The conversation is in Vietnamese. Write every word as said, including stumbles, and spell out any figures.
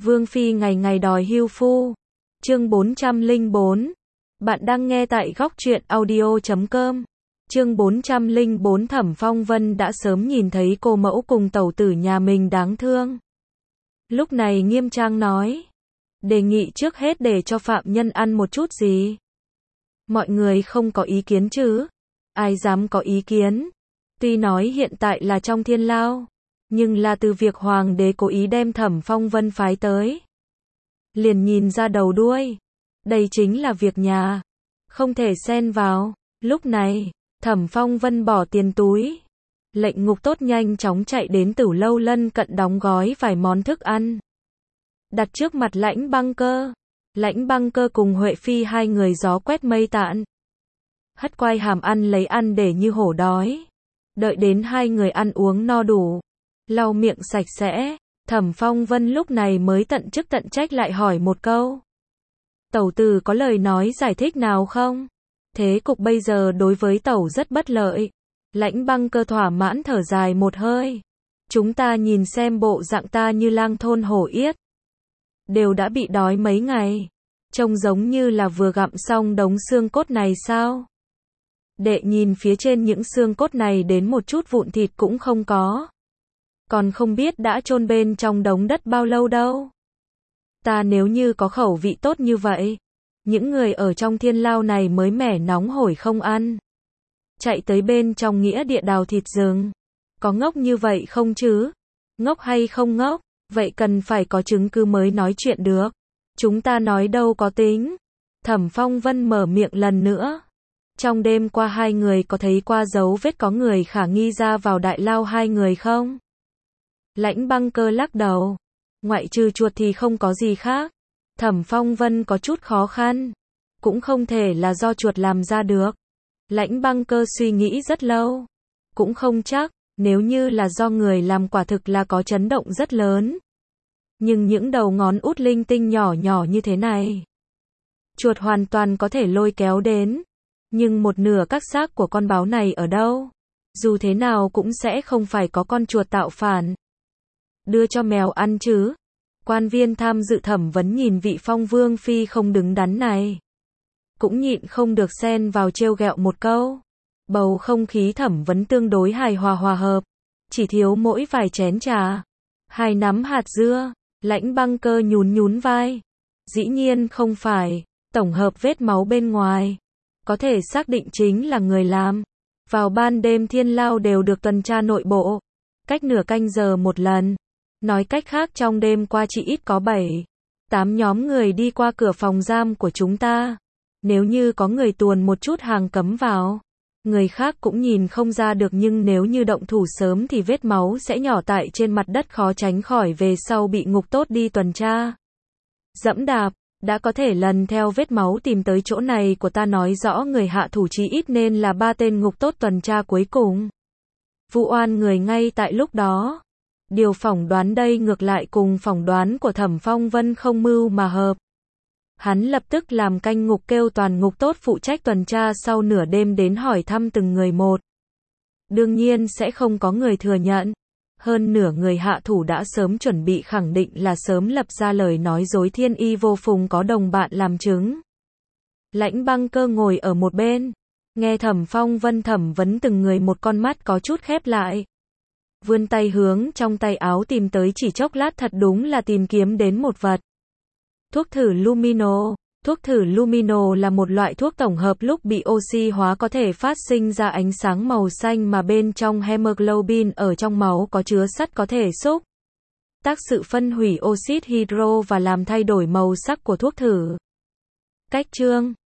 Vương Phi ngày ngày đòi hưu phu. Chương bốn trăm lẻ bốn. Bạn đang nghe tại góc truyện audio chấm com. Chương bốn trăm lẻ bốn. Thẩm Phong Vân đã sớm nhìn thấy cô mẫu cùng tẩu tử nhà mình đáng thương. Lúc này nghiêm trang nói, đề nghị trước hết để cho phạm nhân ăn một chút gì. Mọi người không có ý kiến chứ? Ai dám có ý kiến? Tuy nói hiện tại là trong thiên lao, nhưng là từ việc hoàng đế cố ý đem Thẩm Phong Vân phái tới, liền nhìn ra đầu đuôi. Đây chính là việc nhà, không thể xen vào. Lúc này, Thẩm Phong Vân bỏ tiền túi, lệnh ngục tốt nhanh chóng chạy đến Tửu Lâu lân cận đóng gói vài món thức ăn, đặt trước mặt Lãnh Băng Cơ. Lãnh Băng Cơ cùng Huệ Phi hai người gió quét mây tản, hất quai hàm ăn lấy ăn để như hổ đói. Đợi đến hai người ăn uống no đủ, lau miệng sạch sẽ, Thẩm Phong Vân lúc này mới tận chức tận trách lại hỏi một câu. Tẩu tử có lời nói giải thích nào không? Thế cục bây giờ đối với tẩu rất bất lợi. Lãnh Băng Cơ thỏa mãn thở dài một hơi. Chúng ta nhìn xem bộ dạng ta như lang thôn hổ yết, đều đã bị đói mấy ngày, trông giống như là vừa gặm xong đống xương cốt này sao? Đệ nhìn phía trên những xương cốt này đến một chút vụn thịt cũng không có, còn không biết đã chôn bên trong đống đất bao lâu đâu. Ta nếu như có khẩu vị tốt như vậy, những người ở trong thiên lao này mới mẻ nóng hổi không ăn, chạy tới bên trong nghĩa địa đào thịt rừng. Có ngốc như vậy không chứ? Ngốc hay không ngốc? Vậy cần phải có chứng cứ mới nói chuyện được. Chúng ta nói đâu có tính. Thẩm Phong Vân mở miệng lần nữa. Trong đêm qua hai người có thấy qua dấu vết có người khả nghi ra vào đại lao hai người không? Lãnh Băng Cơ lắc đầu. Ngoại trừ chuột thì không có gì khác. Thẩm Phong Vân có chút khó khăn. Cũng không thể là do chuột làm ra được. Lãnh Băng Cơ suy nghĩ rất lâu. Cũng không chắc, nếu như là do người làm quả thực là có chấn động rất lớn. Nhưng những đầu ngón út linh tinh nhỏ nhỏ như thế này, chuột hoàn toàn có thể lôi kéo đến. Nhưng một nửa các xác của con báo này ở đâu? Dù thế nào cũng sẽ không phải có con chuột tạo phản đưa cho mèo ăn chứ. Quan viên tham dự thẩm vấn nhìn vị Phong Vương Phi không đứng đắn này, cũng nhịn không được xen vào trêu ghẹo một câu. Bầu không khí thẩm vấn tương đối hài hòa hòa hợp, chỉ thiếu mỗi vài chén trà, hai nắm hạt dưa. Lãnh Băng Cơ nhún nhún vai. Dĩ nhiên không phải, tổng hợp vết máu bên ngoài, có thể xác định chính là người làm. Vào ban đêm thiên lao đều được tuần tra nội bộ, cách nửa canh giờ một lần. Nói cách khác trong đêm qua chỉ ít có bảy, tám nhóm người đi qua cửa phòng giam của chúng ta. Nếu như có người tuồn một chút hàng cấm vào, người khác cũng nhìn không ra được, nhưng nếu như động thủ sớm thì vết máu sẽ nhỏ tại trên mặt đất, khó tránh khỏi về sau bị ngục tốt đi tuần tra dẫm đạp. Đã có thể lần theo vết máu tìm tới chỗ này của ta, nói rõ người hạ thủ chí ít nên là ba tên ngục tốt tuần tra cuối cùng vụ oan người ngay tại lúc đó. Điều phỏng đoán đây ngược lại cùng phỏng đoán của Thẩm Phong Vân không mưu mà hợp. Hắn lập tức làm canh ngục kêu toàn ngục tốt phụ trách tuần tra sau nửa đêm đến hỏi thăm từng người một. Đương nhiên sẽ không có người thừa nhận. Hơn nửa người hạ thủ đã sớm chuẩn bị khẳng định là sớm lập ra lời nói dối thiên y vô phùng, có đồng bạn làm chứng. Lãnh Băng Cơ ngồi ở một bên, nghe Thẩm Phong Vân thẩm vấn từng người một, con mắt có chút khép lại. Vươn tay hướng trong tay áo tìm tới, chỉ chốc lát thật đúng là tìm kiếm đến một vật. Thuốc thử Lumino. Thuốc thử Lumino là một loại thuốc tổng hợp lúc bị oxy hóa có thể phát sinh ra ánh sáng màu xanh, mà bên trong hemoglobin ở trong máu có chứa sắt có thể xúc tác sự phân hủy oxit hydro và làm thay đổi màu sắc của thuốc thử. Cách chương